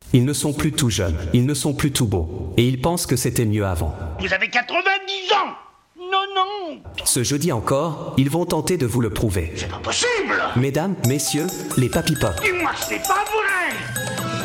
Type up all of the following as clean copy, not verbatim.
Ils ne sont plus tout jeunes, ils ne sont plus tout beaux, et ils pensent que c'était mieux avant. Vous avez 90 ans! Non! Ce jeudi encore, ils vont tenter de vous le prouver. C'est pas possible! Mesdames, messieurs, les Papy Pop. Dis-moi, c'est pas vrai!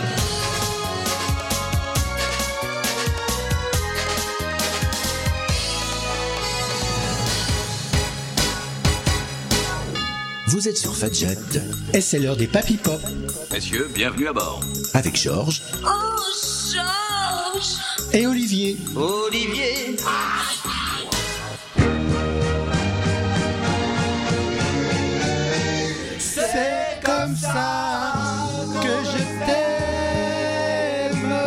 Vous êtes sur Fadjet et c'est l'heure des Papy Pop. Messieurs, bienvenue à bord. Avec Georges. Oh, Georges! Et Olivier. Olivier! C'est comme ça que je t'aime.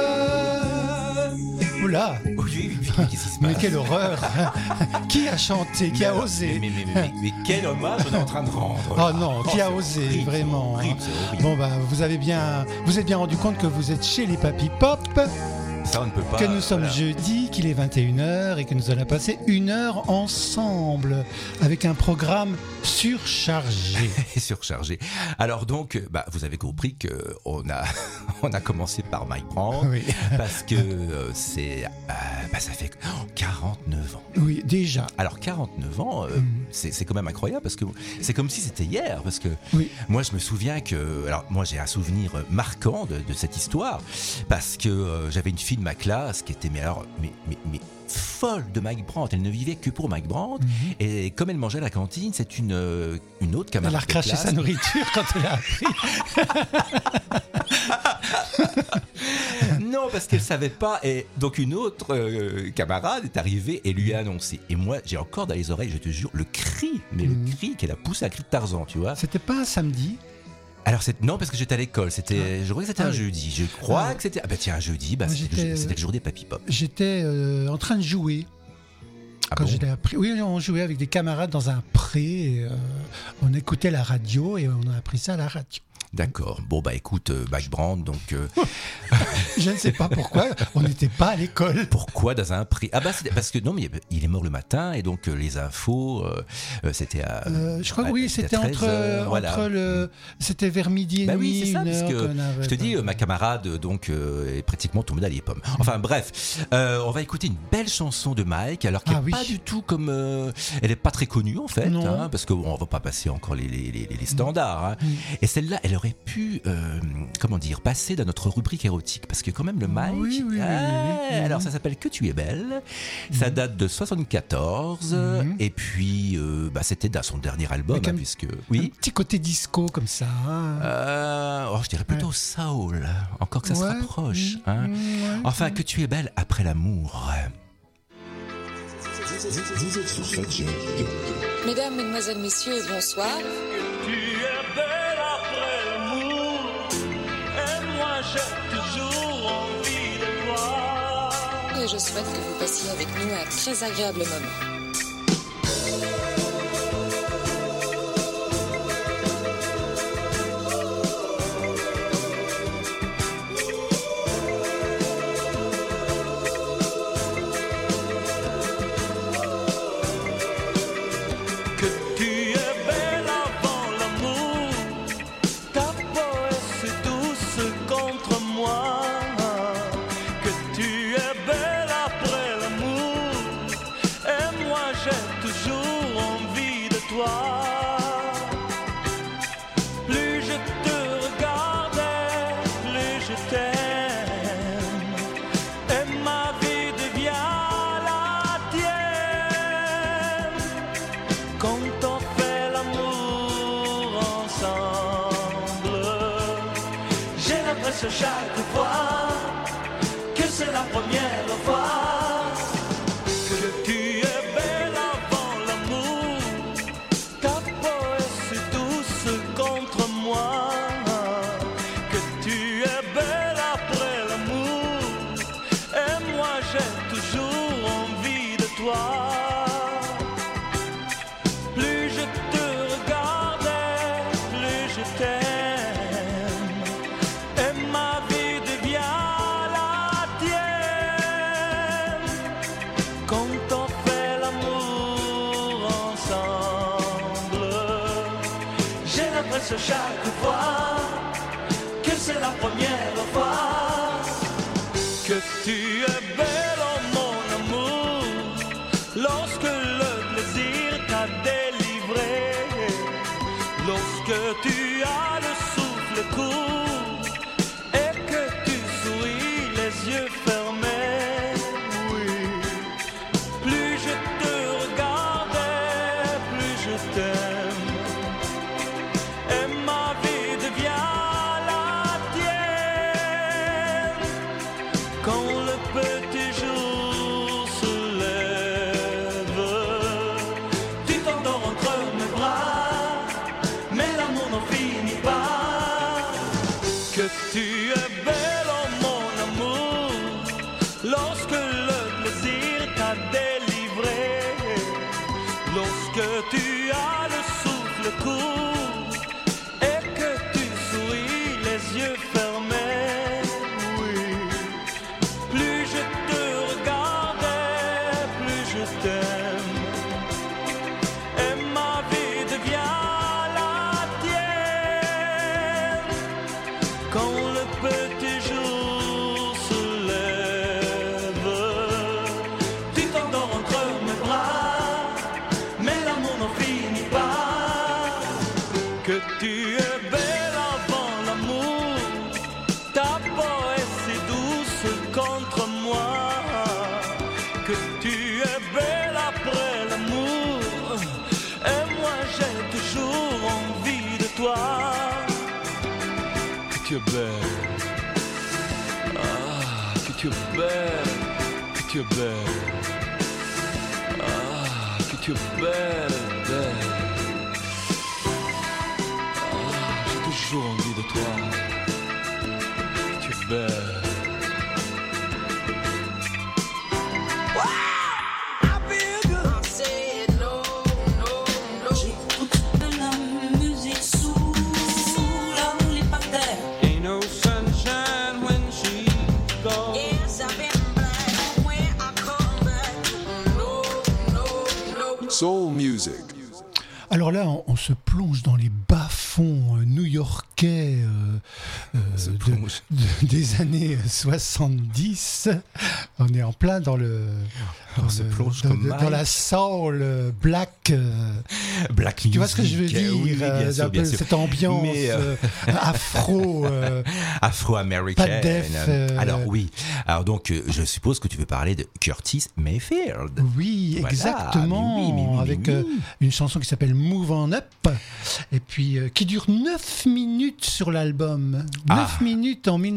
Oula! Qu'est-ce qui se passe? Mais quelle horreur! Qui a chanté? Qui a osé? Mais quel hommage on est en train de rendre? Oh non, qui a osé, horrible, vraiment? c'est horrible. Bon bah, vous êtes bien rendu compte que vous êtes chez les Papy Pop, Ça, on ne peut pas. que nous sommes voilà. jeudi, qu'il est 21h et que nous allons passer 1 heure ensemble avec un programme surchargé. Et surchargé. Alors donc, vous avez compris que on a commencé par Mike Brandt Oui. parce que ça fait 49 ans. Oui, déjà. Alors 49 ans, c'est quand même incroyable parce que c'est comme si c'était hier parce que Oui. moi je me souviens que moi j'ai un souvenir marquant de cette histoire parce que j'avais une fille de ma classe qui était mais folle de Mike Brandt. Elle ne vivait que pour Mike Brandt et comme elle mangeait à la cantine, c'est une autre Elle camarade a de recraché classe. sa nourriture quand elle a appris. Non, parce qu'elle savait pas. Et donc une autre camarade est arrivée et lui a annoncé. Et moi, j'ai encore dans les oreilles, je te jure, le cri qu'elle a poussé, un cri de Tarzan, tu vois. C'était pas un samedi? Alors non, parce que j'étais à l'école. Je crois que c'était un oui. jeudi. Je crois que c'était. Un jeudi. Moi, C'était le jour des Papy Pop. J'étais en train de jouer. Ah Quand bon? je l'ai appris, oui, on jouait avec des camarades dans un pré. Et, on écoutait la radio et on a appris ça à la radio. D'accord. Bon écoute, Mike Brandt, donc Je ne sais pas pourquoi, on n'était pas à l'école. pourquoi dans un prix? C'était parce que non, mais il est mort le matin et donc les infos, c'était à. Je crois que oui, c'était à 13h, voilà. c'était vers midi et demi. Oui, c'est ça, 1 parce heure que qu'on avait je te dis, ma camarade donc est pratiquement tombée dans les pommes. Enfin bref, on va écouter une belle chanson de Mike, alors qu'elle n'est oui. pas du tout comme, elle est pas très connue en fait, Non. parce qu'on va pas passer encore les standards. Hein. Et celle-là, elle aurait pu, passer dans notre rubrique érotique, parce que quand même le Mike. Oui. Alors ça s'appelle Que tu es belle. Ça date de 74 et puis c'était dans son dernier album, Avec un- puisque Un petit côté disco comme ça. Hein. je dirais plutôt soul, encore que ça se Ouais. rapproche. Hein. Enfin, Que tu es belle après l'amour. Vous êtes sur Fadjet. Mesdames, Mesdemoiselles, Messieurs, bonsoir. Tu es belle après l'amour, et moi j'ai toujours envie de toi. Et je souhaite que vous passiez avec nous un très agréable moment. Que tu es belle avant l'amour, ta peau est si douce contre moi. Que tu es belle après l'amour, et moi j'ai toujours envie de toi. Plus je te regardais, plus je t'aime, et ma vie devient la tienne. Quand on fait l'amour ensemble, j'ai l'impression chaque fois que c'est la première fois. Que tu es belle avant l'amour, ta peau est si douce contre moi. Que tu es belle après l'amour, et moi j'ai toujours envie de toi. Plus je te regardais, plus je t'aime, et ma vie devient la tienne. Quand on fait l'amour ensemble, j'ai l'impression chaque fois que c'est la première fois. que tu es belle, oh mon amour, lorsque le plaisir t'a délivré, lorsque tu as le souffle court et que tu souris les yeux fermés. Oui, plus je te regardais, plus je t'aime, et ma vie devient la tienne. Quand le petit jour se lève, tu t'endors entre mes bras, mais l'amour n'en finit pas. Que tu es belle, oh mon amour, lorsque le plaisir t'a délivré, lorsque tu as le souffle court et que tu souris les yeux fermés. Oui, plus je te regardais, plus je t'aime, et ma vie devient la tienne. Quand le petit jour se lève, tu t'endors entre mes bras, mais l'amour n'en finit pas. Que tu es belle avant l'amour, ta peau est si douce contre moi. Que tu es belle après l'amour, et moi j'ai toujours envie de toi. Que tu es belle, ah, que tu es belle, que tu es belle, ah, que tu es belle, belle. Ah, j'ai toujours envie de toi. Que tu es belle. Ain't no sunshine when she goes. Soul music. Alors là, on se plonge dans les bas-fonds new-yorkais Se plonge. des années 70. On est en plein dans le... On se plonge comme dans la soul black. Black music. Tu vois ce que je veux dire, Oui, bien sûr, un bien peu sûr. cette ambiance Mais, afro. Afro-américaine. Pas de def, Alors oui. Alors donc, je suppose que tu veux parler de Curtis Mayfield. Oui, Voilà, exactement. mais oui, avec oui. une chanson qui s'appelle Move On Up, et puis qui dure 9 minutes sur l'album. 9 minutes en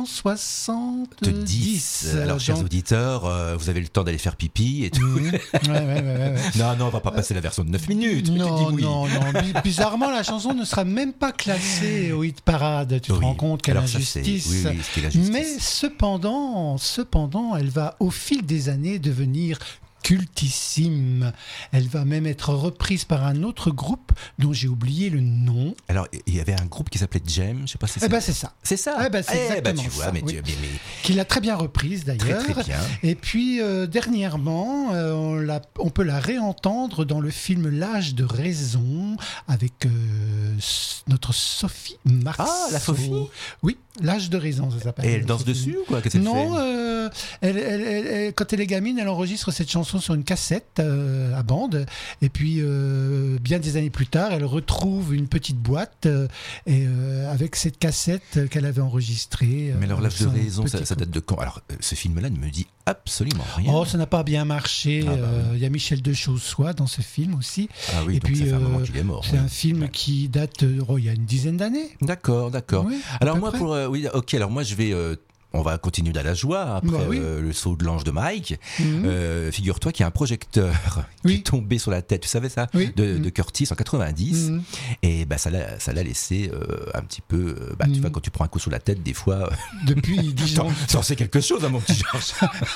1970. Alors, chers auditeurs, vous avez le temps d'aller faire pipi et tout. Ouais. Non, on va pas passer la version de 9 minutes. mais tu Non, dis oui. non. Bizarrement, la chanson ne sera même pas classée au hit parade. Tu te Oui. rends compte quelle Alors ça, c'est- injustice. oui, ce qui est l'injustice. Mais cependant, elle va au fil des années devenir cultissime. Elle va même être reprise par un autre groupe dont j'ai oublié le nom. Alors, il y avait un groupe qui s'appelait Jem, je sais pas si Eh ben c'est ça. C'est ça. Eh ben, c'est exactement tu vois, ça, mais oui. tu mais Qui l'a très bien reprise d'ailleurs. Très, très bien. Et puis dernièrement, on peut la réentendre dans le film L'âge de raison avec notre Sophie Marceau. Ah, la Sophie. Oui, L'âge de raison, ça s'appelle. Et elle danse Sophie. dessus ou quoi? Qu'est-ce qu'elle Non, fait quand elle est gamine, elle enregistre cette chanson sur une cassette à bande. Et puis, bien des années plus tard, elle retrouve une petite boîte avec cette cassette qu'elle avait enregistrée. Mais alors, L'âge de son raison, petit ça date de quand? Alors, ce film-là ne me dit absolument rien. Oh, ça n'a pas bien marché. Ah, bah oui. Il y a Michel Dechaussois dans ce film aussi. Ah oui, Et donc puis, ça fait un moment qu'il est mort. C'est oui. un film qui date il y a une dizaine d'années. D'accord. Oui, à Alors peu moi, près. oui, ok. Alors moi, je vais. On va continuer dans la joie après Bah oui. le saut de l'ange de Mike. Mhm. Figure-toi qu'il y a un projecteur qui Oui. est tombé sur la tête, tu savais ça, Oui. de Curtis en 90. Mhm. Et bah, ça l'a laissé un petit peu. Tu vois, quand tu prends un coup sur la tête, des fois. Depuis, disons, T'en sais quelque chose, hein, mon petit Georges.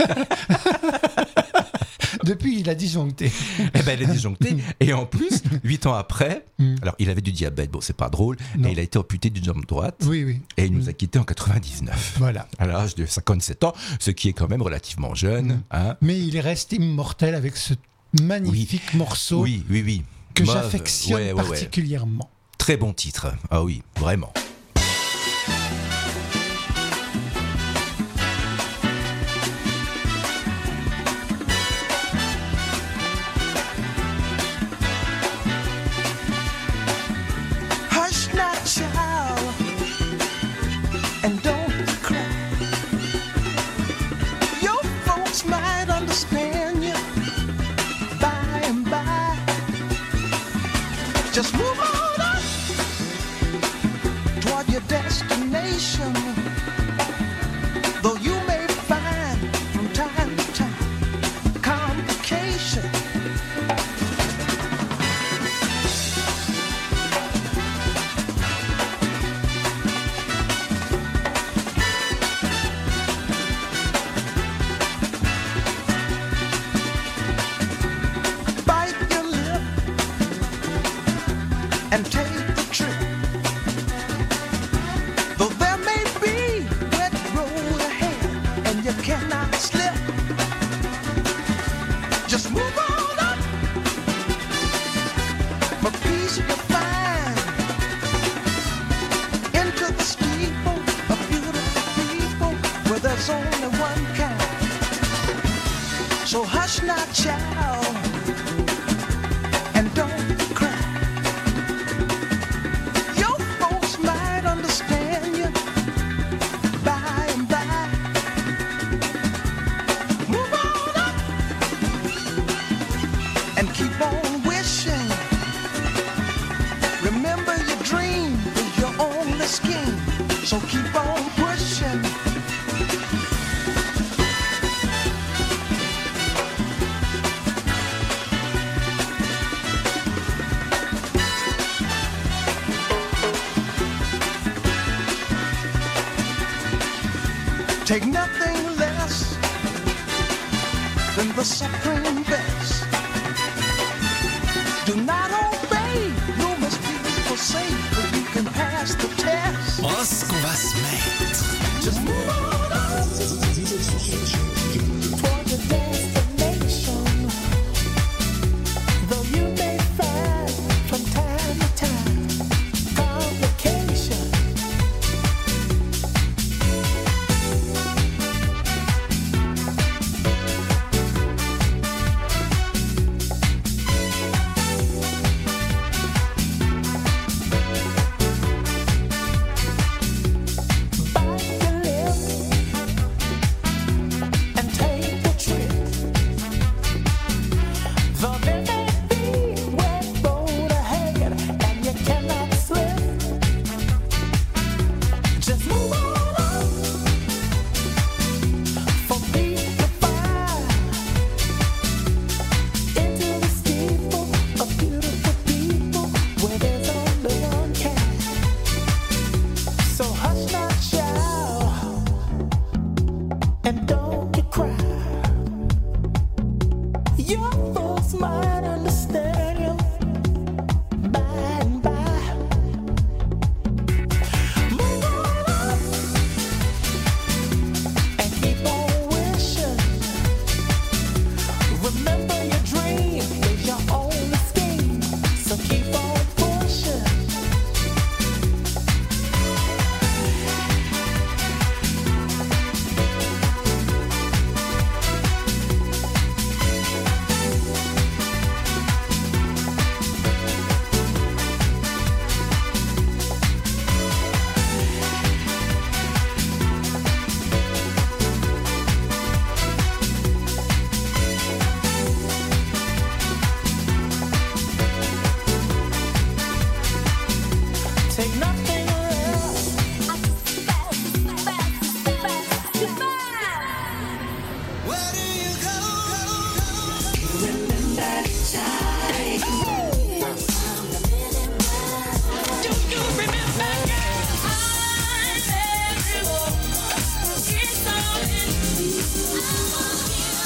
depuis, il a disjoncté. Eh ben, elle est disjonctée. Et en plus, 8 ans après, Mm. alors il avait du diabète, bon, c'est pas drôle, Non. mais il a été amputé d'une jambe droite. Oui, oui. Et il nous a quittés en 99. Voilà. À l'âge de 57 ans, ce qui est quand même relativement jeune. Hein. Mais il reste immortel avec ce magnifique morceau Oui. que Mauve, j'affectionne ouais. particulièrement. Très bon titre. Ah oui, vraiment. and don't cry. Your folks might understand you by and by. Just move on up toward your destination. Though you may find from time to time complications. Bite your lip and take the trip. Though there may be wet road ahead and you cannot slip, just move on up. For peace you'll find into the steeple of beautiful people where there's only one kind. So hush now, child, and don't cry. Your folks might understand you by and by. Move on up and keep on wishing. Remember your dream is your only scheme, so keep on pushing. Take nothing less than the supreme best. Do not obey, you must be forsake, but you can pass the test. Oh, ce qu'on va se mettre. Just move on up toward your destination. Though you may find from time to time complications. Bite your lip and take the trip. Though there may be wet road ahead and you cannot slip, just move on up for me to find into the steeple of beautiful people where there's only one kind. So hush now, child, and don't you cry. Your folks might understand you by and by. Move on up and keep on wishing. Remember your dream is your only scheme, so keep on pushing. Take nothing less. Where do you go? Remember that time. Do you remember? It's all in you.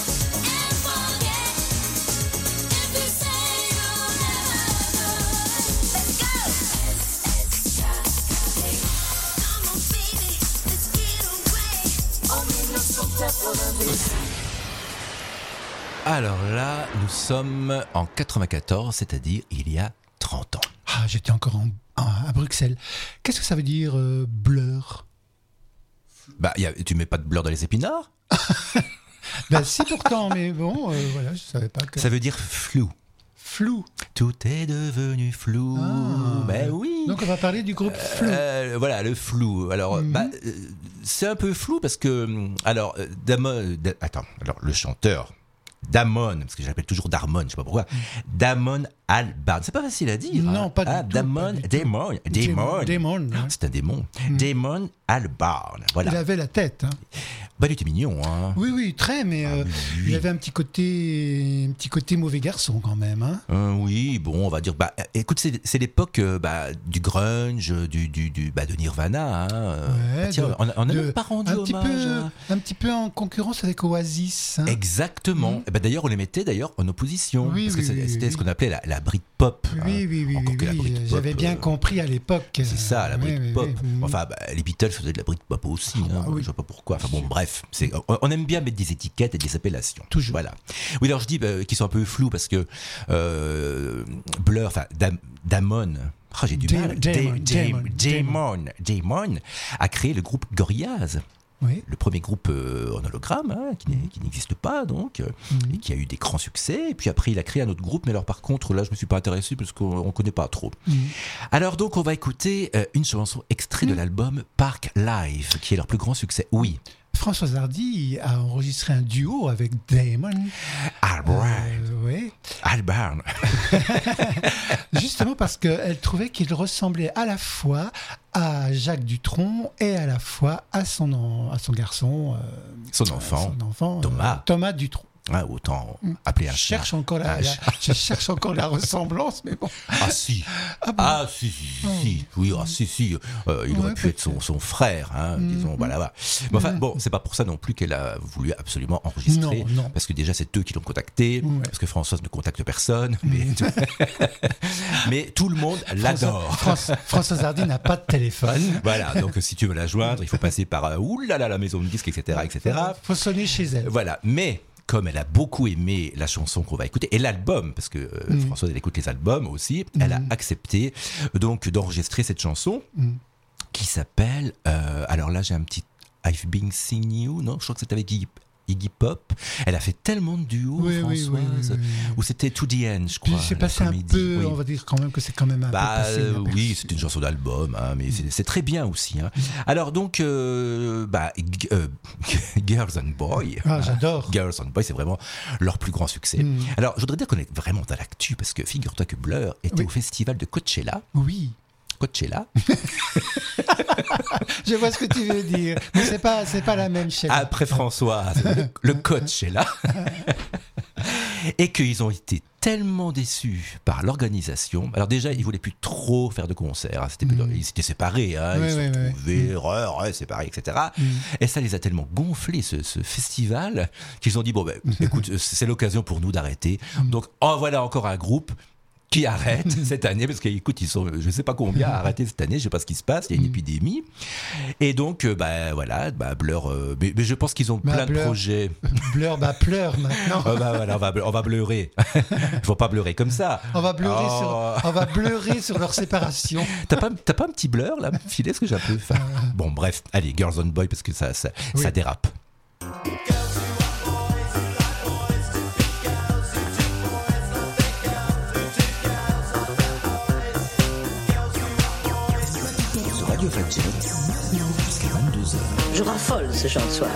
Alors là, nous sommes en 94, c'est-à-dire il y a 30 ans. Ah, j'étais encore à Bruxelles. Qu'est-ce que ça veut dire blur? Bah, tu mets pas de beurre dans les épinards? Ben si pourtant, mais bon, voilà, je savais pas que... Ça veut dire flou. flou. Tout est devenu flou. Ben oui. Donc on va parler du groupe Flou. Voilà, le flou. Alors, c'est un peu flou parce que, alors, le chanteur Damon, parce que j'appelle toujours Darmon, je sais pas pourquoi. Damon Albarn, c'est pas facile à dire. Non, pas du tout. Damon. Hein. C'est un démon. Damon Albarn. Voilà. Il avait la tête. Hein. Bah, il était mignon, hein. Oui, très, mais il avait un petit côté mauvais garçon quand même. Hein. Oui, bon, on va dire. Bah, écoute, c'est l'époque du grunge, de Nirvana. Hein. Ouais, tiens, on n'a même pas rendu hommage. Un petit peu en concurrence avec Oasis. Hein. Exactement. Et bah, d'ailleurs, on les mettait en opposition. Parce que c'était ce qu'on appelait la Britpop. Oui. J'avais bien compris à l'époque. C'est ça, la Britpop. Enfin, les Beatles faisaient de la Britpop aussi. Je sais pas pourquoi. Enfin bon, bref. On aime bien mettre des étiquettes et des appellations. Toujours. Voilà. Oui, alors je dis qu'ils sont un peu flous parce que Blur, enfin Damon. J'ai du mal. Damon a créé le groupe Gorillaz. Oui. Le premier groupe en hologramme, qui n'existe pas donc, et qui a eu des grands succès. Et puis après, il a créé un autre groupe, mais alors par contre, là, je me suis pas intéressé parce qu'on ne connaît pas trop. Alors donc, on va écouter une chanson extrait de l'album Park Live, qui est leur plus grand succès. Oui. Françoise Hardy a enregistré un duo avec Damon Albarn. Justement parce qu'elle trouvait qu'il ressemblait à la fois à Jacques Dutronc et à la fois à son garçon, son enfant Thomas Dutronc. Autant appeler un je cherche encore la ressemblance, mais bon. Si. Oui, si. Il aurait pu être son frère, disons. Voilà. Mais enfin, bon, c'est pas pour ça non plus qu'elle a voulu absolument enregistrer. Non. Parce que déjà, c'est eux qui l'ont contacté. Parce que Françoise ne contacte personne. Mais tout le monde l'adore. Françoise Hardy n'a pas de téléphone. Voilà. Donc, si tu veux la joindre, il faut passer par la maison de disques, etc. Faut sonner chez elle. Voilà. Mais comme elle a beaucoup aimé la chanson qu'on va écouter et l'album, parce que Françoise elle écoute les albums aussi, elle a accepté donc d'enregistrer cette chanson qui s'appelle alors là j'ai un petit I've Been Seeing You, non, je crois que c'était avec Iggy Pop. Elle a fait tellement de duos, Françoise, où c'était To The End, je crois. Puis c'est passé un peu, on va dire quand même que c'est quand même un peu passé. Oui, c'est une chanson d'album, mais c'est très bien aussi. Alors donc, Girls and Boys. J'adore. Girls and Boys, c'est vraiment leur plus grand succès. Alors, je voudrais dire qu'on est vraiment dans l'actu, parce que figure-toi que Blur était au festival de Coachella. Oui. Coachella. Je vois ce que tu veux dire, mais c'est pas la même chaîne. Après François, le Coachella. Et qu'ils ont été tellement déçus par l'organisation. Alors déjà, ils voulaient plus trop faire de concerts. Ils s'étaient séparés. Ils se trouvaient séparés, etc. Et ça les a tellement gonflés, ce festival, qu'ils ont dit, écoute, c'est l'occasion pour nous d'arrêter. Donc, voilà encore un groupe qui arrête cette année, parce qu'écoute, ils sont, je sais pas combien à arrêter cette année, je sais pas ce qui se passe, il y a une épidémie. Et donc, Blur, mais je pense qu'ils ont plein de projets. Blur, pleure maintenant. On va bleurer. Il faut pas bleurer comme ça. On va bleurer sur leur séparation. T'as pas un petit blur là, filet, ce que j'ai un peu. Bon, bref, allez, Girls on Boy, parce que ça dérape. Radio Fadjet, jusqu'à 22h. Je raffole ce genre de soir.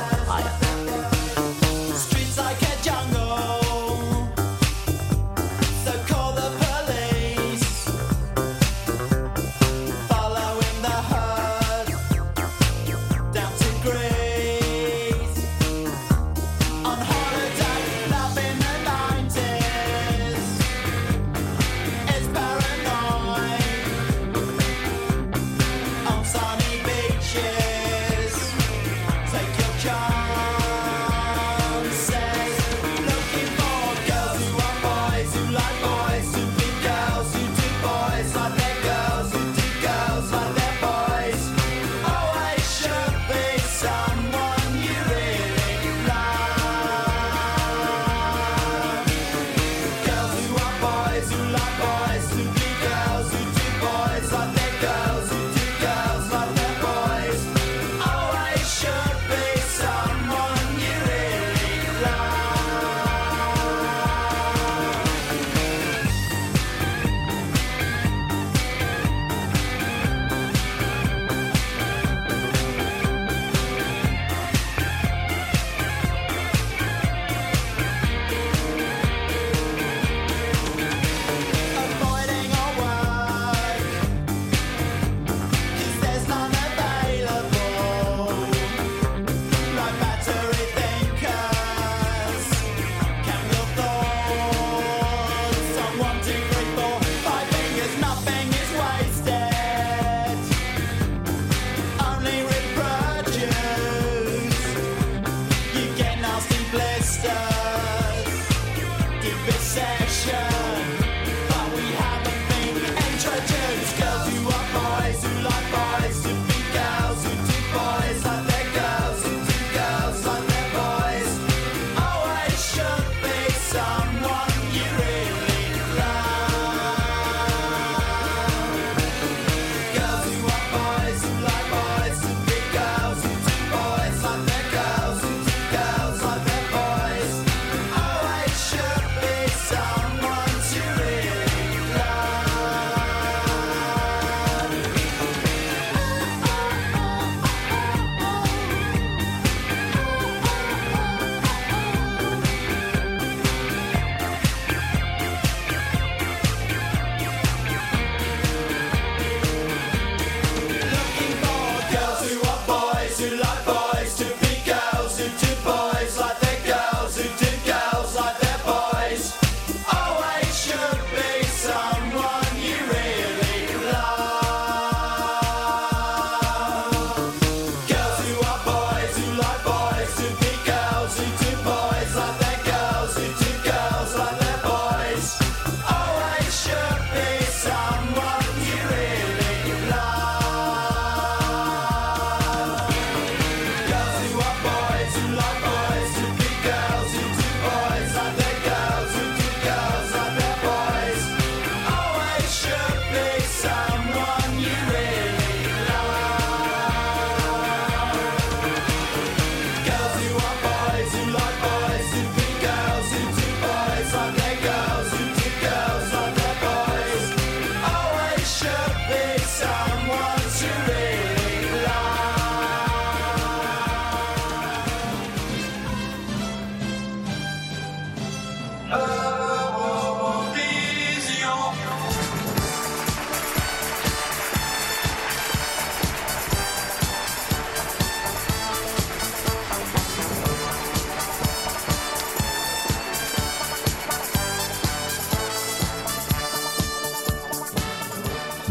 Take your charge.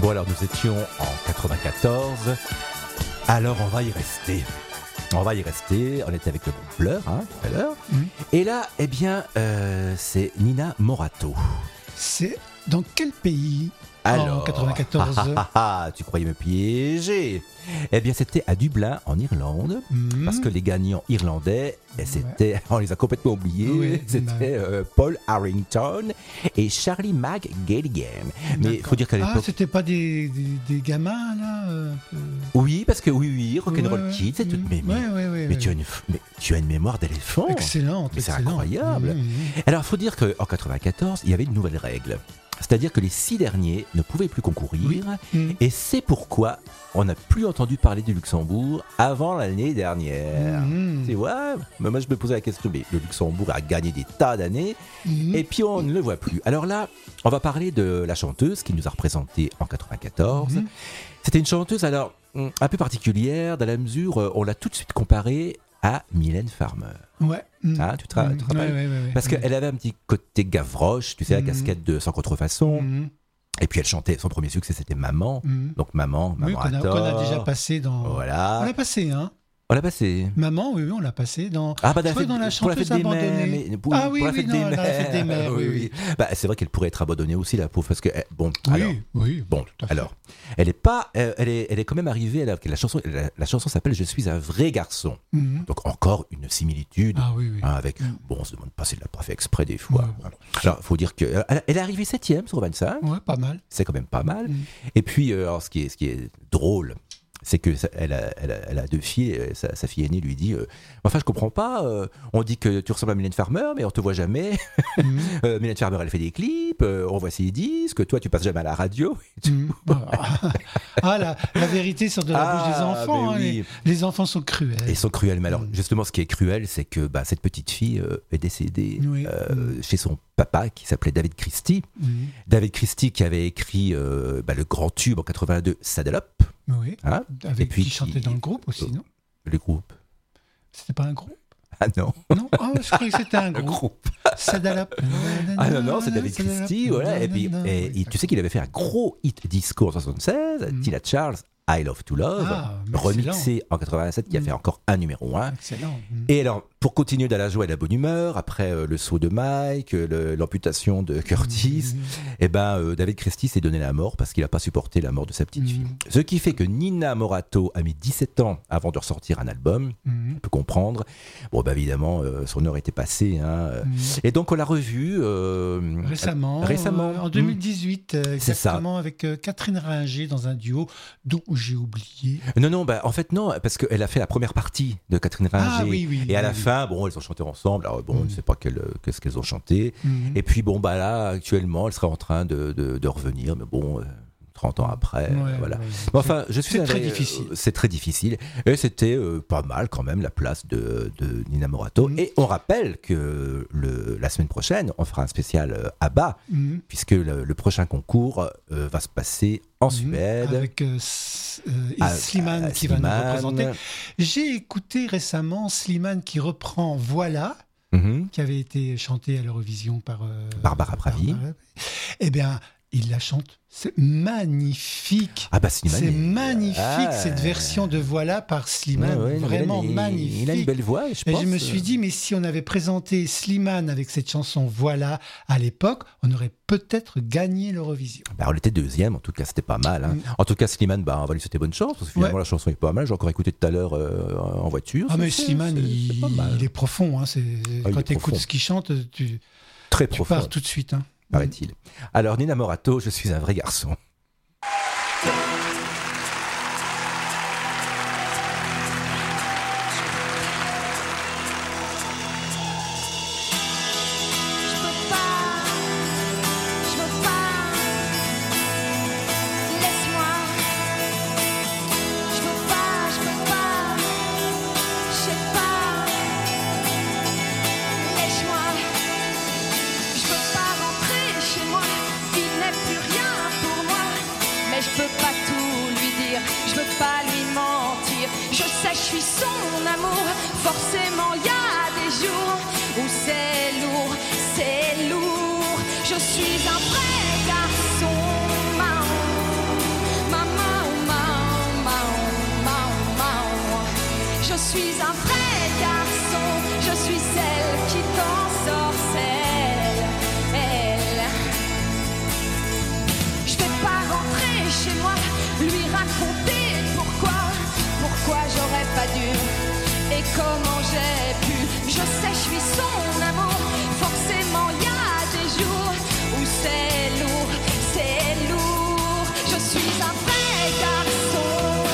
Bon, alors nous étions en 94. Alors on va y rester. On était avec le groupe Blur, tout à l'heure. Et là, eh bien, c'est Nina Morato. C'est dans quel pays alors, en 94? Tu croyais me piéger? Eh bien, c'était à Dublin, en Irlande, parce que les gagnants irlandais, on les a complètement oubliés. C'était Paul Harrington et Charlie McGilligan. Mais il faut dire qu'à l'époque, c'était pas des gamins là Oui, parce que oui, Rock'n'Roll Kids, c'est tout. Mais tu as une mémoire d'éléphant. Excellente. Mais c'est incroyable. Alors, il faut dire qu'en 94, il y avait une nouvelle règle. C'est-à-dire que les 6 derniers ne pouvaient plus concourir. Et c'est pourquoi on n'a plus entendu parler du Luxembourg avant l'année dernière. Tu vois, mais moi je me posais la question, mais le Luxembourg a gagné des tas d'années et puis on ne le voit plus. Alors là, on va parler de la chanteuse qui nous a représentés en 94. C'était une chanteuse alors un peu particulière dans la mesure on l'a tout de suite comparée à Mylène Farmer. Ouais. Tu te rappelles ouais. Parce qu'elle avait un petit côté Gavroche, tu sais, la casquette de Sans contrefaçon. Et puis elle chantait, son premier succès c'était Maman. Donc Maman à tort. Qu'on a déjà passé dans... Voilà. On l'a passé, hein. On l'a passé. Maman, oui, on l'a passé dans... dans la chanteuse abandonnée. Pour la fête des mères. Oui. Bah, c'est vrai qu'elle pourrait être abandonnée aussi, la pauvre, parce que oui. Bon, alors, elle est quand même arrivée. La chanson s'appelle Je suis un vrai garçon. Donc encore une similitude avec. Bon, on se demande pas si elle l'a pas fait exprès des fois. Alors, faut dire que elle est arrivée 7e sur 25. Ouais, pas mal. C'est quand même pas mal. Et puis, alors, ce qui est drôle, c'est que elle a 2 filles et sa fille aînée lui dit enfin je comprends pas, on dit que tu ressembles à Mylène Farmer mais on te voit jamais. Mylène Farmer elle fait des clips, on voit ses disques, toi tu passes jamais à la radio et tout. La vérité sort de la bouche des enfants, hein, les enfants sont cruels. Ils sont cruels, mais alors justement ce qui est cruel c'est que cette petite fille est décédée chez son papa qui s'appelait David Christie. David Christie qui avait écrit le grand tube en 82 Saddle Up. Oui, avec qui chantait dans le groupe aussi, non? Le groupe. C'était pas un groupe? Ah non. Non, je croyais que c'était un groupe. Saddle Up. Ah non, c'est David Christie, voilà. Et puis, tu sais qu'il avait fait un gros hit disco en 76, Tina Charles, I Love to Love, remixé en 87, qui a fait encore un numéro 1. Excellent. Et alors, pour continuer dans la joie et la bonne humeur, après le saut de Mike, l'amputation de Curtis, David Christie s'est donné la mort parce qu'il n'a pas supporté la mort de sa petite fille. Ce qui fait que Nina Morato a mis 17 ans avant de ressortir un album, on peut comprendre. Bon, évidemment, son heure était passée. Et donc, on l'a revue récemment, en 2018, exactement, avec Catherine Ringer dans un duo dont j'ai oublié. Non, en fait, non, parce qu'elle a fait la première partie de Catherine Ringer. Et à la fin, elles ont chanté ensemble. Alors, on ne sait pas qu'est-ce qu'elles ont chanté. Et puis, là, actuellement, elle serait en train de revenir. Mais bon, 30 ans après, voilà. Mais enfin, c'est très difficile. C'est très difficile. Et c'était pas mal quand même, la place de Nina Morato. Et on rappelle que la semaine prochaine, on fera un spécial ABBA, puisque le prochain concours va se passer en Suède. Avec Slimane qui va nous représenter. J'ai écouté récemment Slimane qui reprend Voilà, qui avait été chanté à l'Eurovision par Barbara Pravi. Eh bien, il la chante. C'est magnifique. C'est magnifique cette version de Voilà par Slimane. Vraiment magnifique. Il a une belle voix, je pense. Et je me suis dit, mais si on avait présenté Slimane avec cette chanson Voilà à l'époque, on aurait peut-être gagné l'Eurovision. On était 2e, en tout cas, c'était pas mal. En tout cas, Slimane, on va lui souhaiter bonne chance, parce que finalement, la chanson est pas mal. J'ai encore écouté tout à l'heure en voiture. Mais Slimane, il est profond. Quand tu écoutes ce qu'il chante, tu pars tout de suite. Paraît-il. Alors, Nina Morato, je suis un vrai garçon. Je suis un vrai garçon, je suis celle qui t'ensorcelle. Je vais pas rentrer chez moi, lui raconter pourquoi j'aurais pas dû et comment j'ai pu. Je sais, je suis son amour, forcément y a des jours où c'est lourd, c'est lourd. Je suis un vrai garçon,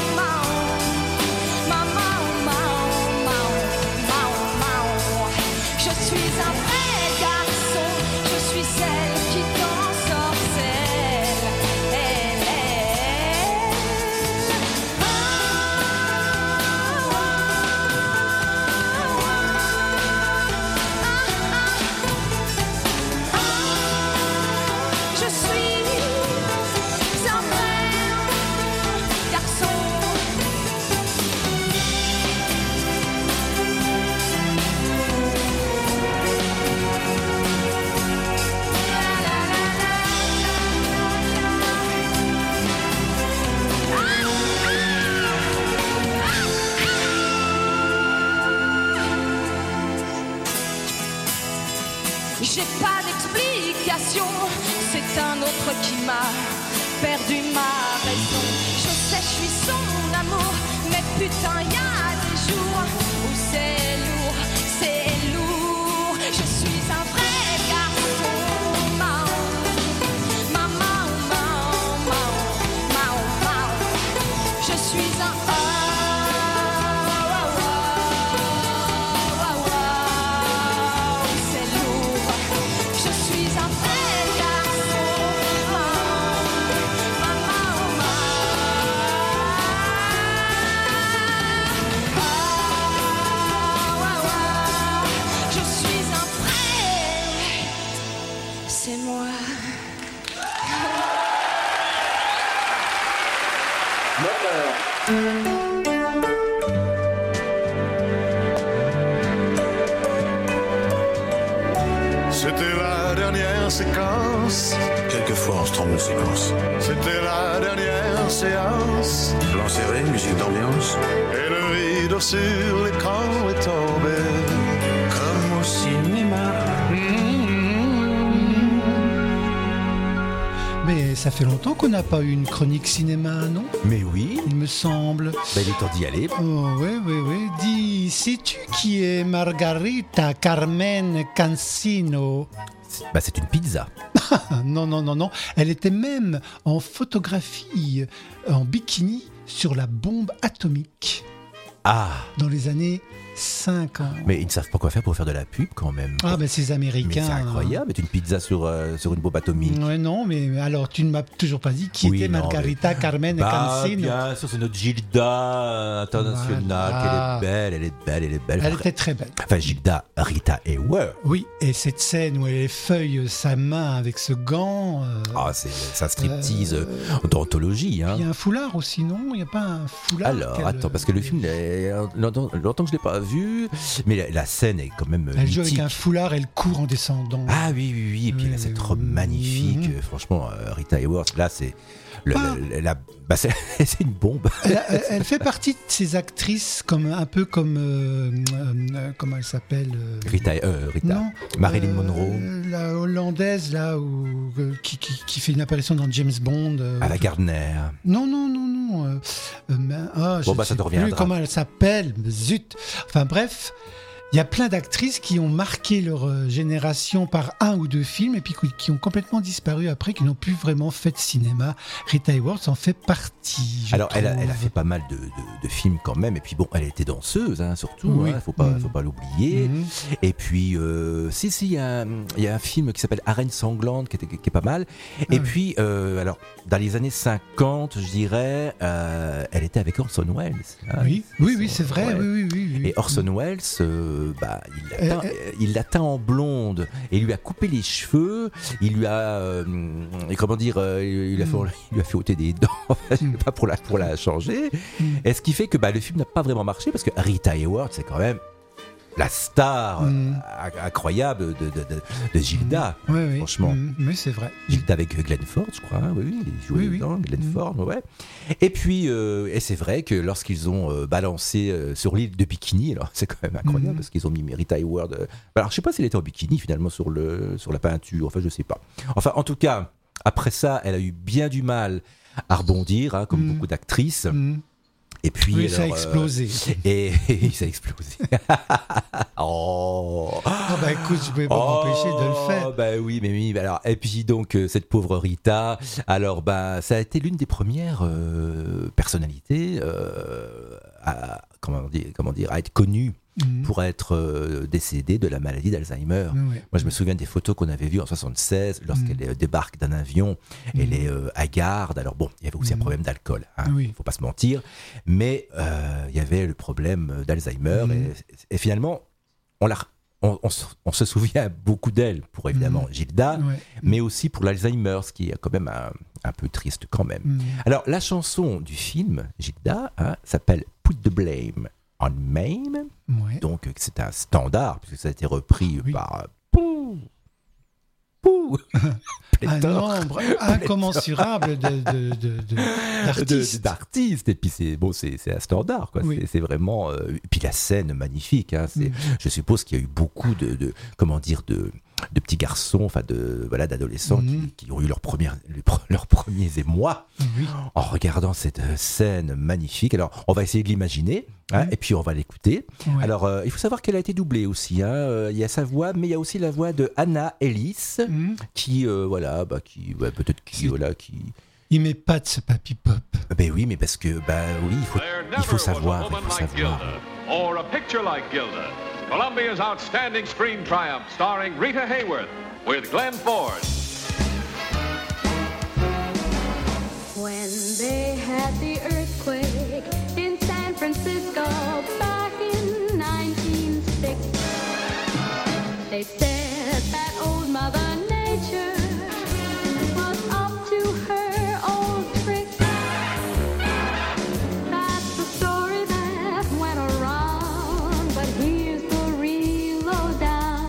je suis un vrai garçon, je suis celle qui t'ensorcelle. Je suis un vrai garçon. J'ai pas d'explication, c'est un autre qui m'a perdu ma raison. Je sais, je suis son amour, mais putain, y a des jours où c'est lourd, c'est lourd. Je suis un vrai garçon, je suis un c'est moi. C'était la dernière séquence. Quelquefois on se trompe de séquence. C'était la dernière séance. Plan serré, musique d'ambiance. Et le rideau sur l'écran est tombé. Comme au cinéma. Mais ça fait longtemps qu'on n'a pas eu une chronique cinéma, non ? Mais oui. Il me semble. Ben, il est temps d'y aller. Oh, oui. Dis, sais-tu qui est Margarita Carmen Cancino ? Bah, c'est une pizza. Non. Elle était même en photographie, en bikini, sur la bombe atomique. Ah ! Dans les années 50. Mais ils ne savent pas quoi faire pour faire de la pub quand même. Ah ben ces Américains. Mais c'est incroyable, mettre une pizza sur une bombe atomique. Ouais, non, mais alors tu ne m'as toujours pas dit qui était Margarita Carmen Cancino. Bien sûr, c'est notre Gilda internationale. Voilà. Elle est belle. Elle était très belle. Enfin, Gilda Rita Hayworth. Oui, et cette scène où elle effeuille sa main avec ce gant. C'est sa striptease d'anthologie. Il y a un foulard aussi, non ? Il n'y a pas un foulard ? Alors, attends, parce que le film, longtemps que je ne l'ai pas vu, mais la scène est quand même elle mythique. joue avec un foulard, elle court en descendant. Ah oui, et puis elle a cette robe magnifique. Franchement, Rita Hayworth, là, c'est c'est une bombe. Elle fait partie de ces actrices un peu comme comment elle s'appelle Rita. Non, Marilyn Monroe. La hollandaise là qui fait une apparition dans James Bond. À la Gardner. Non. Ça te reviendra. Comment elle s'appelle, zut. Enfin bref. Il y a plein d'actrices qui ont marqué leur génération par un ou deux films et puis qui ont complètement disparu après, qui n'ont plus vraiment fait de cinéma. Rita Hayworth en fait partie. Alors, elle a fait pas mal de films quand même. Et puis bon, elle était danseuse, surtout. Oui. Faut pas l'oublier. Et puis, il y a un film qui s'appelle Arène sanglante qui est pas mal. Et puis, alors, dans les années 50, je dirais, elle était avec Orson Welles. Oui, c'est vrai. Oui. Et Orson Welles, il l'a teint en blonde et il lui a coupé les cheveux. Il lui a, il lui a fait ôter des dents, pas pour la changer. Et ce qui fait que le film n'a pas vraiment marché parce que Rita Hayworth, c'est quand même la star incroyable de Gilda, franchement. Oui, c'est vrai. Gilda avec Glenn Ford, je crois. Oui, il jouait dedans, Glenn Ford, ouais. Et puis, et c'est vrai que lorsqu'ils ont balancé sur l'île de bikini, alors c'est quand même incroyable parce qu'ils ont mis Rita Hayworth. Alors, je sais pas s'il était en bikini finalement sur la peinture. Enfin, je sais pas. Enfin, en tout cas, après ça, elle a eu bien du mal à rebondir, comme beaucoup d'actrices. Et puis, oui, ça a explosé. Et ça a explosé. Oh. Ah bah écoute, je pouvais pas m'empêcher de le faire. Bah oui, mais oui. Alors, et puis donc cette pauvre Rita. Alors bah ça a été l'une des premières personnalités à être connue. Pour être décédée de la maladie d'Alzheimer. Moi, je me souviens des photos qu'on avait vues en 1976, lorsqu'elle débarque d'un avion, elle est hagarde. Alors bon, il y avait aussi un problème d'alcool, il ne faut pas se mentir, mais il y avait le problème d'Alzheimer, et finalement, on se souvient beaucoup d'elle, pour évidemment Gilda, mais aussi pour l'Alzheimer, ce qui est quand même un peu triste quand même. Alors, la chanson du film, Gilda, s'appelle « Put the Blame on Me », donc c'est un standard puisque ça a été repris par un nombre incommensurable d'artistes, et puis c'est un standard, quoi. C'est vraiment puis la scène magnifique, je suppose qu'il y a eu beaucoup de petits garçons, d'adolescents qui ont eu leurs premiers émois en regardant cette scène magnifique. Alors on va essayer de l'imaginer, et puis on va l'écouter. Alors il faut savoir qu'elle a été doublée aussi, il y a sa voix, mais il y a aussi la voix de Hannah Ellis qui il m'épate ce Papy Pop. Ben oui, mais parce que il faut savoir. Or a picture like Gilda. Columbia's outstanding screen triumph, starring Rita Hayworth with Glenn Ford. When they had the earthquake in San Francisco back in 1906, they said that old Mother Nature was up to her old trick. That's the story that went around, but here's the real lowdown.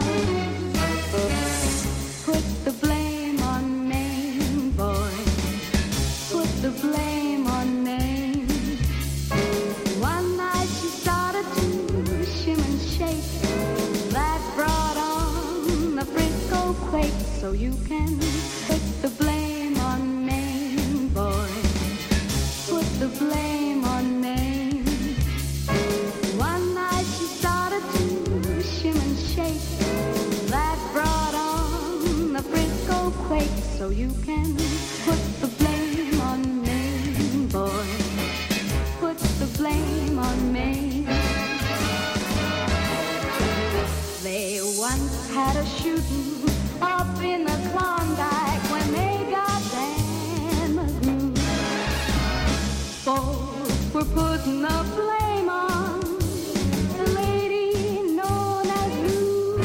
Put the blame on Maine, boy. Put the blame on Maine. One night she started to shim and shake. That brought on the Frisco quake. So you can put the blame on Maine, boy. Put the blame on Maine. One night she started to shim and shake. That brought on the Frisco quake. So you can put the blame on Maine, boy. Put the blame on Maine. They once had a shooting up in the Klondike when they got Dan McGrew. Folks were putting the blame on the lady known as Lou.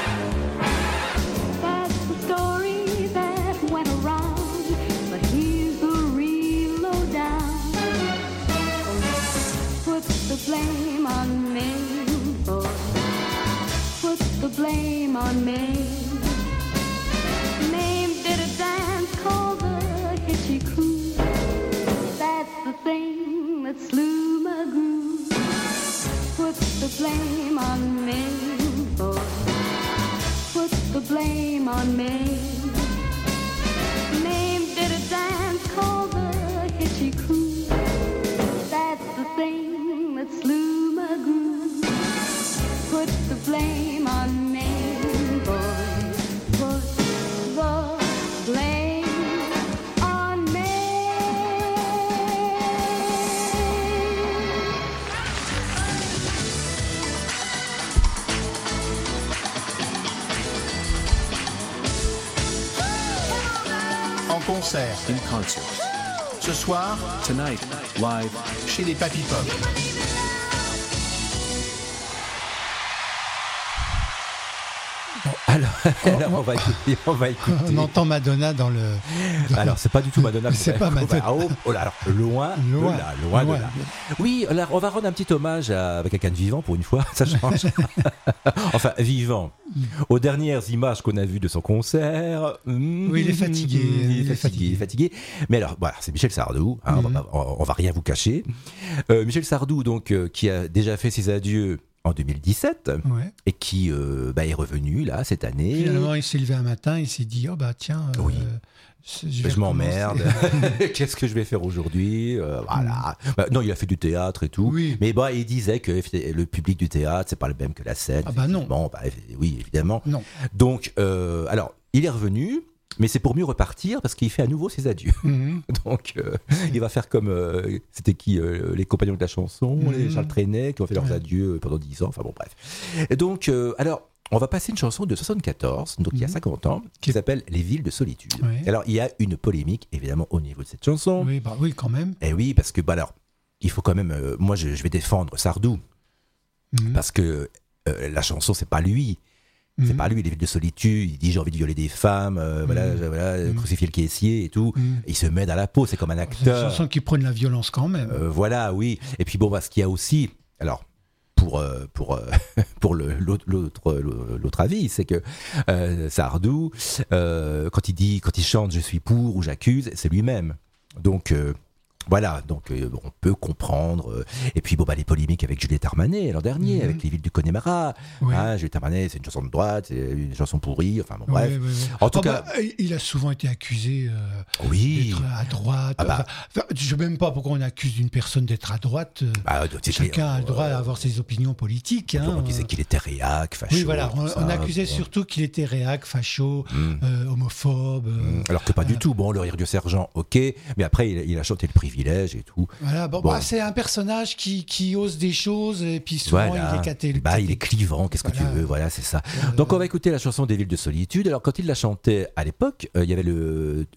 That's the story that went around, but here's the real lowdown. Put the blame on me, boy. Put the blame on me. Name did a dance called the Hitchy Coo. That's the thing that slew McGrew. Put the blame on me, boy. Put the blame on me. Name did a dance called the Hitchy Coo. That's the thing that slew McGrew. Put the blame on me, boy. Put the blame on me. En concert. In concert. Ce soir, Tonight, live. chez les Papy Pop. Alors, on va écouter. On entend Madonna dans le. Alors, c'est pas du tout Madonna. C'est pas Madonna. Alors, loin de là. Oui, alors, on va rendre un petit hommage à quelqu'un de vivant pour une fois, ça change. Enfin, vivant. Aux dernières images qu'on a vues de son concert. Oui, il est fatigué. Il est fatigué. Mais alors, voilà, c'est Michel Sardou. Hein, on va rien vous cacher. Michel Sardou, donc, qui a déjà fait ses adieux en 2017 et qui est revenu là cette année. Finalement, il s'est levé un matin, il s'est dit tiens. Je m'emmerde. Qu'est-ce que je vais faire aujourd'hui Voilà. Non, il a fait du théâtre et tout. Oui. Mais il disait que le public du théâtre, c'est pas le même que la scène. Ah bah non. Oui, évidemment. Non. Donc, alors, il est revenu. Mais c'est pour mieux repartir parce qu'il fait à nouveau ses adieux. Donc, il va faire comme c'était qui les compagnons de la chanson, les Charles Trenet, qui ont fait leurs adieux pendant 10 ans. Enfin bon, bref. Et donc, alors, on va passer une chanson de 74, donc il y a 50 ans, qui s'appelle Les villes de solitude. Alors, il y a une polémique, évidemment, au niveau de cette chanson. Oui, quand même. Et oui, parce que, alors, il faut quand même. Moi, je vais défendre Sardou. Parce que la chanson, c'est pas lui. C'est pas lui, les villes de solitude, il dit j'ai envie de violer des femmes, crucifier le caissier et tout. Et il se met dans la peau, c'est comme un acteur. C'est une chanson qui prône la violence quand même. Voilà, oui. Et puis ce qu'il y a aussi, alors pour l'autre avis, c'est que Sardou, quand il chante je suis pour ou j'accuse, c'est lui-même. Donc voilà, donc on peut comprendre. Et puis les polémiques avec Juliette Armanet l'an dernier, avec les villes du Connemara. Juliette Armanet, c'est une chanson de droite, c'est une chanson pourrie. Enfin bon, bref. En tout cas, il a souvent été accusé d'être à droite. Je ne sais même pas pourquoi on accuse une personne d'être à droite. Chacun a le droit d'avoir ses opinions politiques. On disait qu'il était réac, facho. Oui, voilà. On accusait surtout qu'il était réac, facho, homophobe. Alors que pas du tout. Bon, le rire du sergent, ok. Mais après, il a chanté le privilège et tout. Voilà, c'est un personnage qui ose des choses et puis souvent il est caté. Il est clivant, qu'est-ce que tu veux, voilà, c'est ça. Donc on va écouter la chanson des villes de solitude. Alors quand il la chantait à l'époque, il y avait le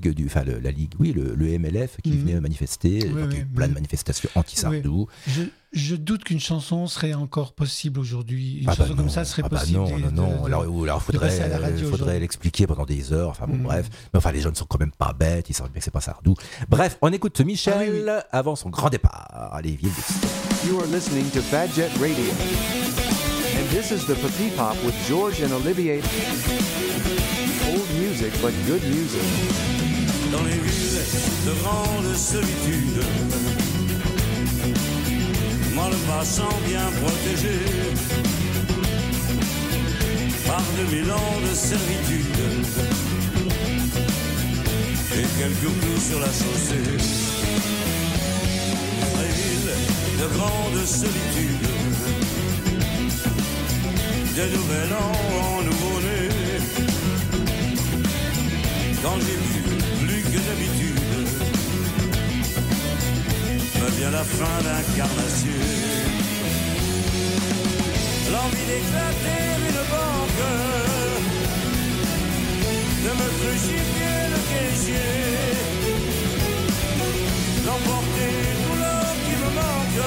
MLF qui venait manifester, plein de manifestations anti-Sardou. Je doute qu'une chanson serait encore possible aujourd'hui. Une chanson comme ça serait possible. Non. Alors faudrait l'expliquer pendant des heures. Enfin bon, bref. Mais enfin, les jeunes sont quand même pas bêtes. Ils savent bien que c'est pas Sardou. Bref, on écoute Michel avant son grand départ. Les villes de... You are listening to Fadjet Radio, and this is the Petit Pop with George and Olivier. Old music, but good music. Dans les villes de grande solitude, moi le passant bien protégé par 2000 ans de servitude et quelques clous sur la chaussée. Les villes de grande solitude, des nouvel an en nouveau-né, quand j'ai vu plus que d'habitude, me vient la fin d'incarnation. L'envie d'éclater une banque, de me crucifier le caissier, d'emporter tout l'or qui me manque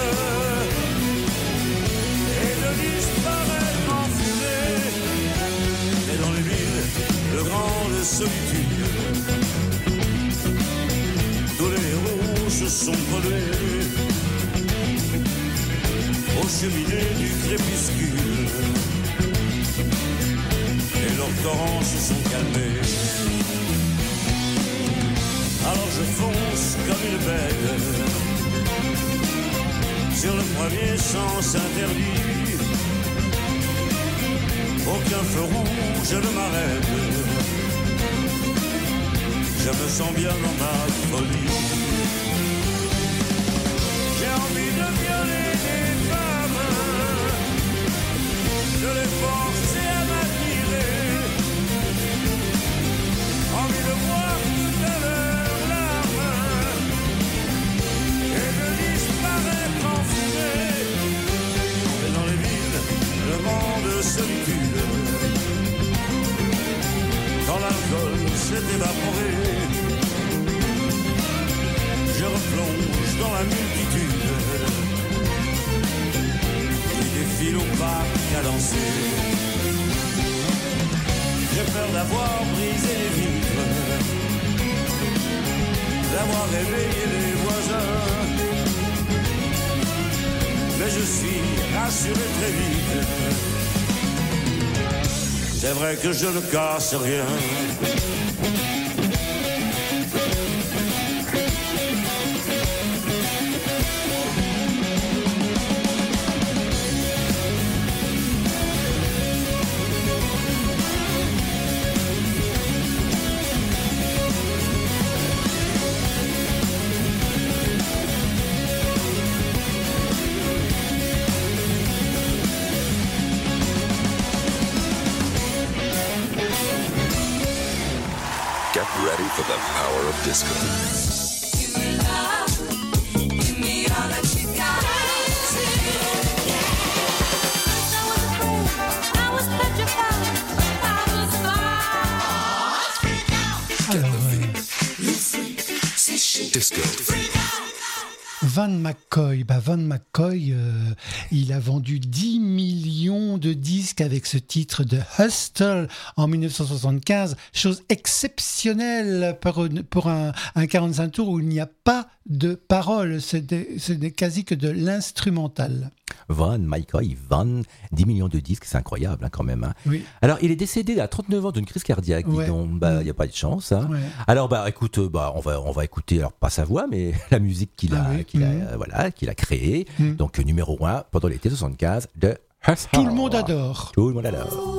et de disparaître en fumée. Et dans les villes de grande solitude, tous les héros se sont brûlés aux cheminées du crépuscule, et leurs torrents se sont calmés. Alors je fonce comme une bête sur le premier sens interdit. Aucun feu rouge ne m'arrête, je me sens bien dans ma folie. J'ai envie de violer des femmes, de les forcer à m'admirer, envie de voir toutes leurs larmes et de disparaître en fumée. Et dans les villes, le monde solitude, quand l'alcool s'est évaporé, je replonge dans la multitude qui défile au pas cadencé. J'ai peur d'avoir brisé les vitres, d'avoir réveillé les voisins. Mais je suis rassuré très vite. C'est vrai que je ne casse rien. Get ready for the power of disco. Disco. Van McCoy, Van McCoy, il a vendu 10 millions de disques avec ce titre de Hustle en 1975, chose exceptionnelle pour un 45 tours où il n'y a pas de paroles, ce n'est quasi que de l'instrumental. Van McCoy, 10 millions de disques, c'est incroyable hein, quand même. Hein. Oui. Alors, il est décédé à 39 ans d'une crise cardiaque, dis donc. Il n'y a pas de chance. Hein. Ouais. Alors, écoute, on va écouter, alors pas sa voix, mais la musique qu'il a créée. Donc, numéro 1 pendant l'été 75 de Hustle. Tout le monde adore. Tout le monde adore.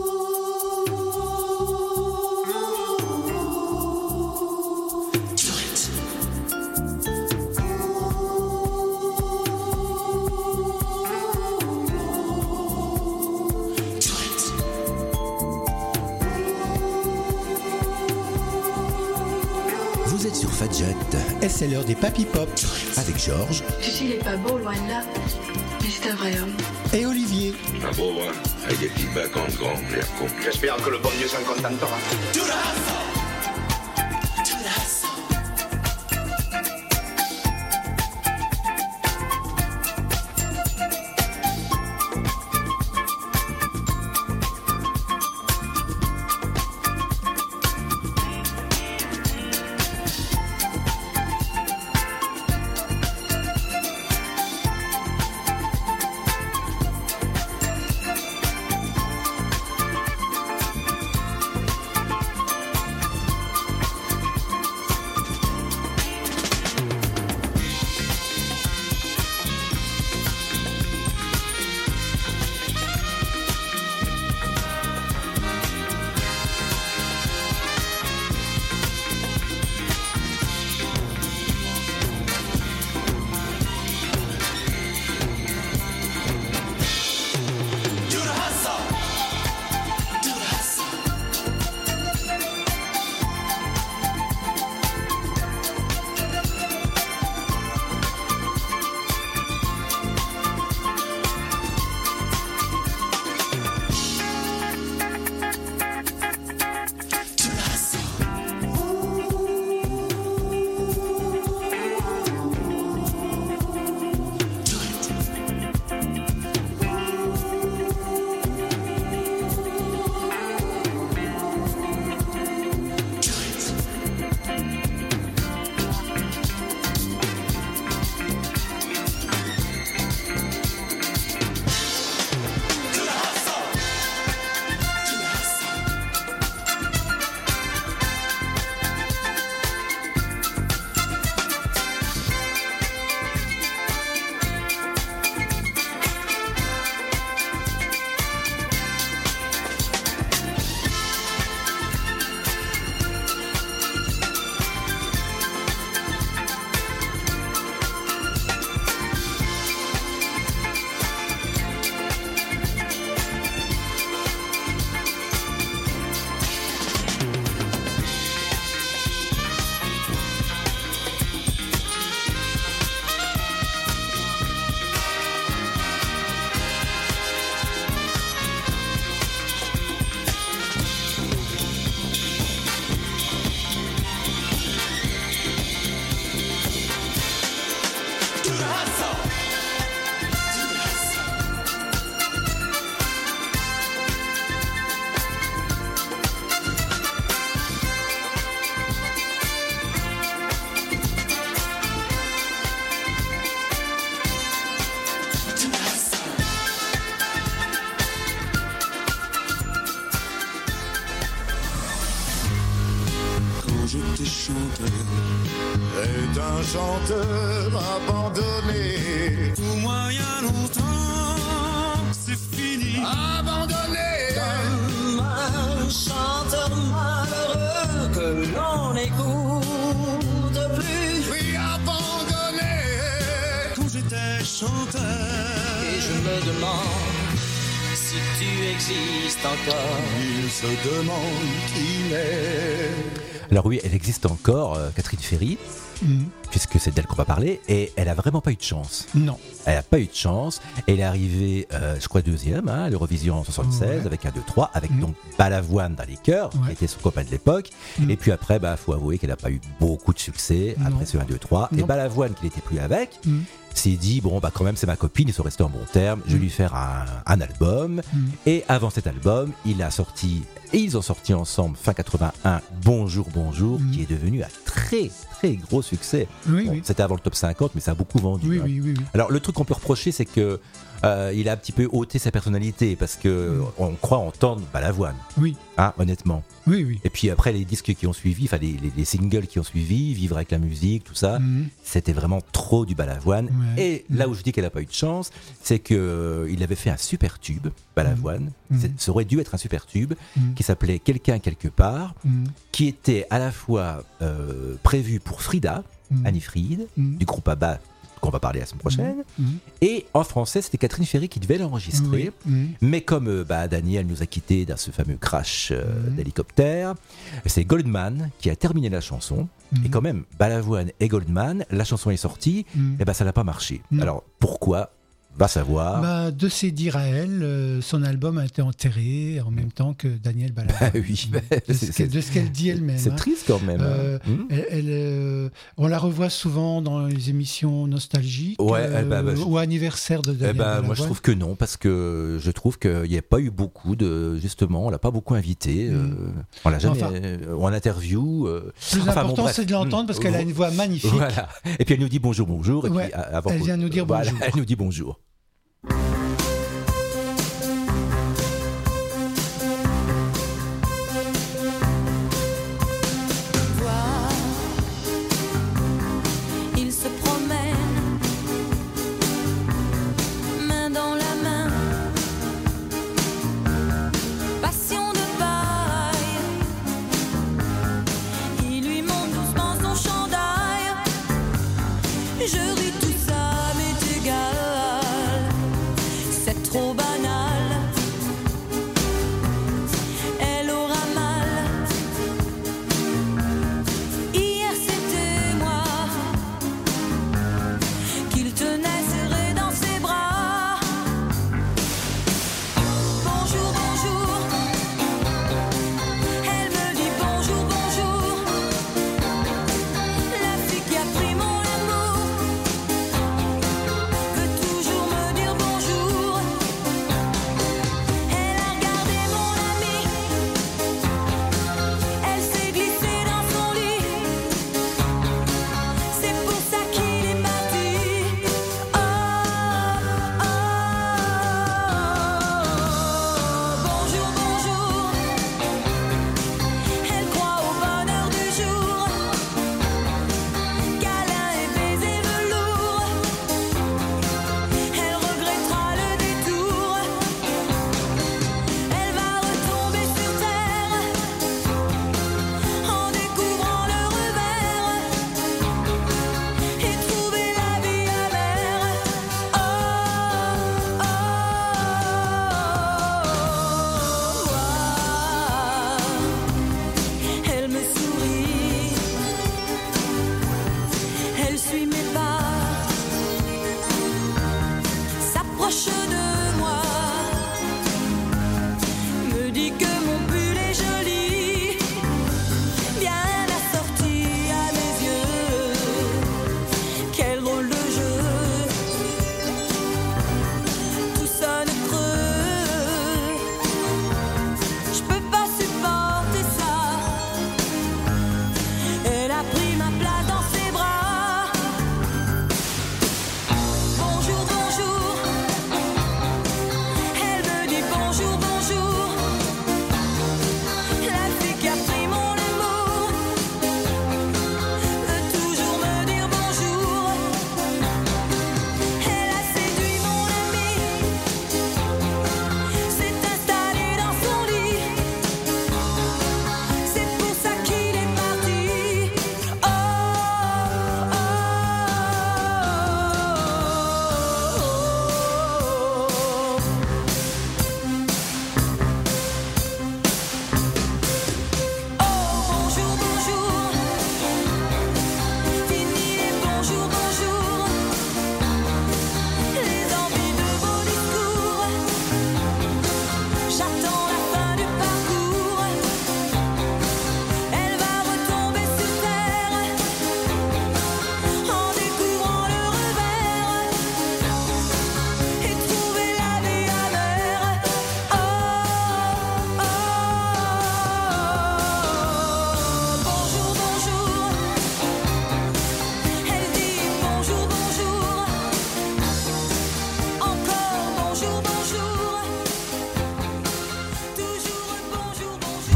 Vous êtes sur Fadjet, et c'est l'heure des Papy Pop avec Georges. Tu sais, il est pas beau, loin de là, mais c'est un vrai homme. Et Olivier. Un beau, hein, avec des petits bacs en grand, l'air con. J'espère que le bon Dieu s'en contentera. était chanteur. Est un chanteur abandonné. Pour moi, il y a longtemps, c'est fini. Abandonné. Comme un chanteur malheureux que l'on n'écoute plus. Oui, abandonné. Quand j'étais chanteur. Et je me demande si tu existes encore. Il se demande qui est. Alors oui, elle existe encore, Catherine Ferry, puisque c'est d'elle qu'on va parler, et elle a vraiment pas eu de chance. Non. Elle a pas eu de chance. Elle est arrivée, je crois, deuxième à l'Eurovision en 76, avec un 2-3, avec donc Balavoine dans les chœurs, qui était son copain de l'époque. Et puis après, faut avouer qu'elle a pas eu beaucoup de succès après ce 1-2-3. Et Balavoine, qui n'était plus avec, s'est dit, bon, quand même, c'est ma copine, ils sont restés en bon terme, je vais lui faire un album. Et avant cet album, ils ont sorti ensemble, fin 81, Bonjour, Bonjour, qui est devenu un très, très gros succès. C'était avant le top 50, mais ça a beaucoup vendu. Oui. Alors, le truc qu'on peut reprocher, c'est que il a un petit peu ôté sa personnalité, parce que on croit entendre Balavoine. Oui. Honnêtement. Oui. Et puis après, les disques qui ont suivi, enfin les singles qui ont suivi, Vivre avec la musique, tout ça, c'était vraiment trop du Balavoine. Et là où je dis qu'elle n'a pas eu de chance, c'est qu'il avait fait un super tube, Balavoine. Ça aurait dû être un super tube, qui s'appelait Quelqu'un quelque part, qui était à la fois prévu pour Frida, Annie Fried, du groupe ABBA, qu'on va parler la semaine prochaine. Et en français, c'était Catherine Ferry qui devait l'enregistrer. Mais comme Daniel nous a quittés dans ce fameux crash d'hélicoptère, c'est Goldman qui a terminé la chanson. Et quand même, Balavoine et Goldman, la chanson est sortie, et ça n'a pas marché. Alors pourquoi ? Va savoir. De ses dires à elle, son album a été enterré en même temps que Daniel Balavoine. De ce qu'elle dit elle-même. C'est triste quand même. On la revoit souvent dans les émissions nostalgiques ou anniversaire de Daniel Balavoine. Moi je trouve que non, parce que je trouve qu'il n'y a pas eu beaucoup de... Justement, on l'a pas beaucoup invité. On l'a jamais... en interview. Plus important, c'est de l'entendre parce qu'elle a une voix magnifique. Voilà. Et puis elle nous dit bonjour. Et puis, elle vient nous dire bonjour. Elle nous dit bonjour. Il se promène, main dans la main, passion de paille. Il lui monte doucement son chandail. Je ris, tout ça m'est égal.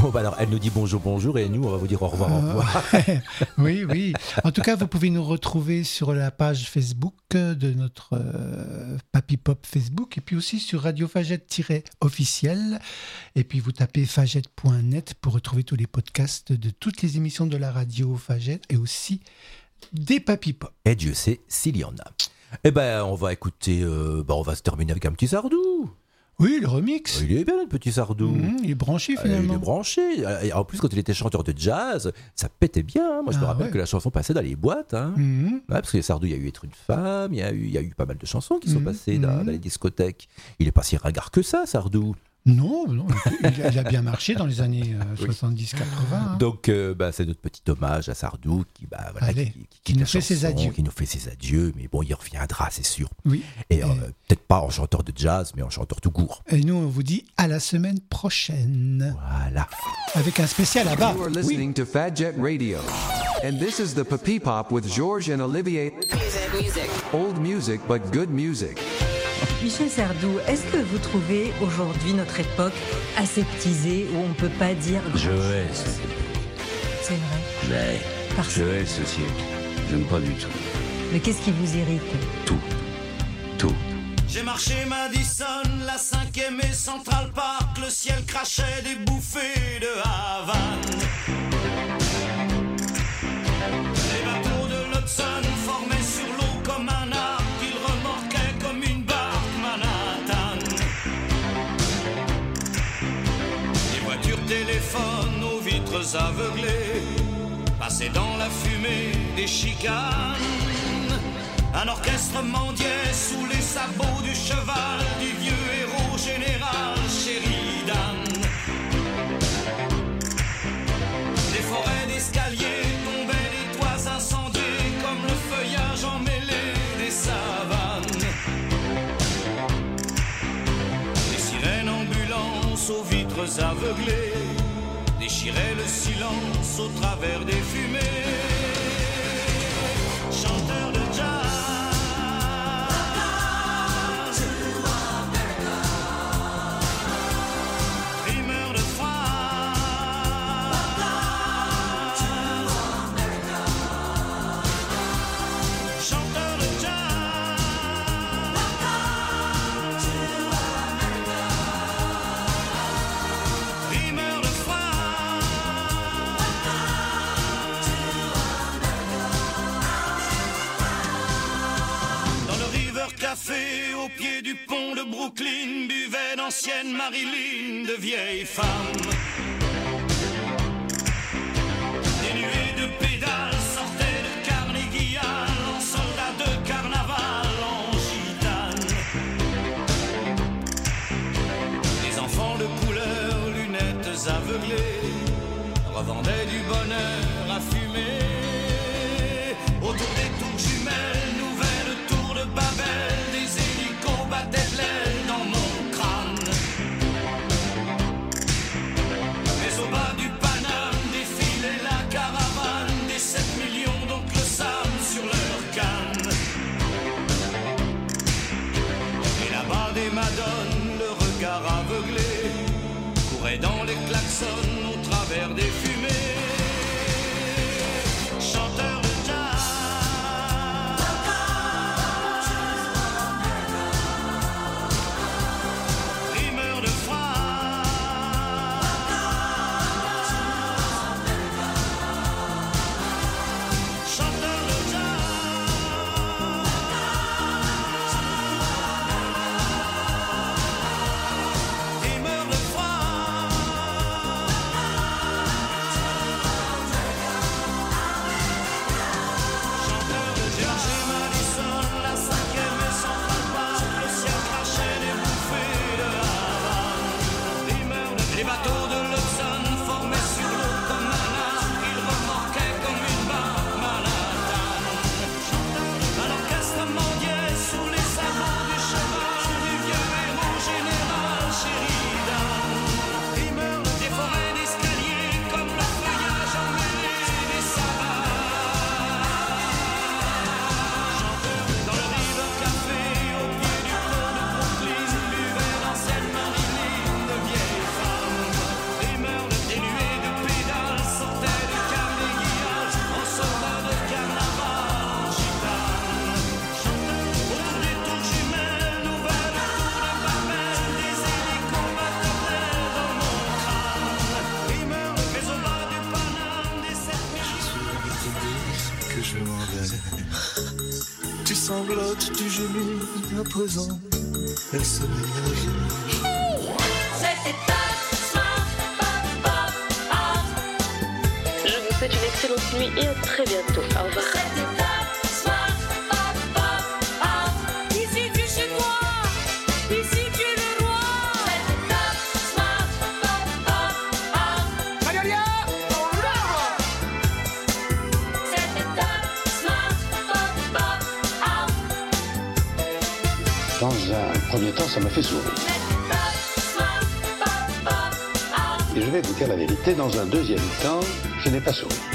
Bon, bah alors, elle nous dit bonjour, et nous, on va vous dire au revoir. Oui. En tout cas, vous pouvez nous retrouver sur la page Facebook de notre Papy Pop Facebook, et puis aussi sur Radio Fagette-officiel. Et puis, vous tapez fagette.net pour retrouver tous les podcasts de toutes les émissions de la radio Fagette, et aussi des Papy Pop. Et Dieu sait s'il y en a. Eh ben, on va écouter, on va se terminer avec un petit Sardou. Oui, le remix. Il est bien, le petit Sardou. Il est branché, finalement. Il est branché. Et en plus, quand il était chanteur de jazz, ça pétait bien. Moi, je me rappelle que la chanson passait dans les boîtes. Parce que les Sardou, il y a eu Être une femme, il y a eu pas mal de chansons qui sont passées dans les discothèques. Il n'est pas si ringard que ça, Sardou. Non, il a bien marché dans les années 70-80. Donc, c'est notre petit hommage à Sardou qui nous fait ses adieux. Qui nous fait ses adieux, mais bon, il reviendra, c'est sûr. Oui. Et peut-être pas en chanteur de jazz, mais en chanteur tout court. Et nous, on vous dit à la semaine prochaine. Voilà. Avec un spécial là-bas. You are listening to Fadjet Radio. And this is the Papy Pop with George and Olivier. Music. Old music, but good music. Michel Sardou, est-ce que vous trouvez aujourd'hui notre époque aseptisée où on ne peut pas dire Je hais ce siècle. C'est vrai. Je hais ce siècle. J'aime pas du tout. Mais qu'est-ce qui vous irrite? Tout. J'ai marché Madison, la 5e et Central Park. Le ciel crachait des bouffées de Havane. Les bateaux de l'Hudson formaient sur l'eau comme un arc. Ils remorquaient comme une barque Manhattan. Des voitures téléphones aux vitres aveuglées passaient dans la fumée des chicanes. Un orchestre mendiait sous les sabots du cheval du vieux héros général Sheridan. Des forêts d'escaliers tombaient des toits incendiés comme le feuillage emmêlé des savanes. Des sirènes ambulances aux vitres aveuglées déchiraient le silence au travers des fumées. Chanteurs de jazz, café au pied du pont de Brooklyn buvait d'anciennes Marilyn, de vieilles femmes. Des nuées de pédales sortaient de Carnegie Hall en soldats de carnaval en gitane. Des enfants de couleur, lunettes aveuglées, revendaient du bonheur à fumer. Autour des tours jumelles, nouvelles tours de Babel. Battaient de l'aile dans mon crâne. Mais au bas du Paname défilait la caravane des 7 millions d'oncles Sam sur leur canne. Et là-bas des madones, le regard aveuglé, couraient dans les klaxons au travers des fumées. Chanteurs de chute du génie, à présent, elle se ménage. C'était top, smart, pop, pop, art. Je vous souhaite une excellente nuit et à très bientôt. Au revoir. C'était top, smart, pop, pop, art. Ici tu es chez moi, ici tu es le roi. C'était top, smart, pop, pop, art. Magnolia, c'était top, smart, pop, pop, art. Dans un premier temps, ça m'a fait sourire. Et je vais vous dire la vérité, dans un deuxième temps, je n'ai pas souri.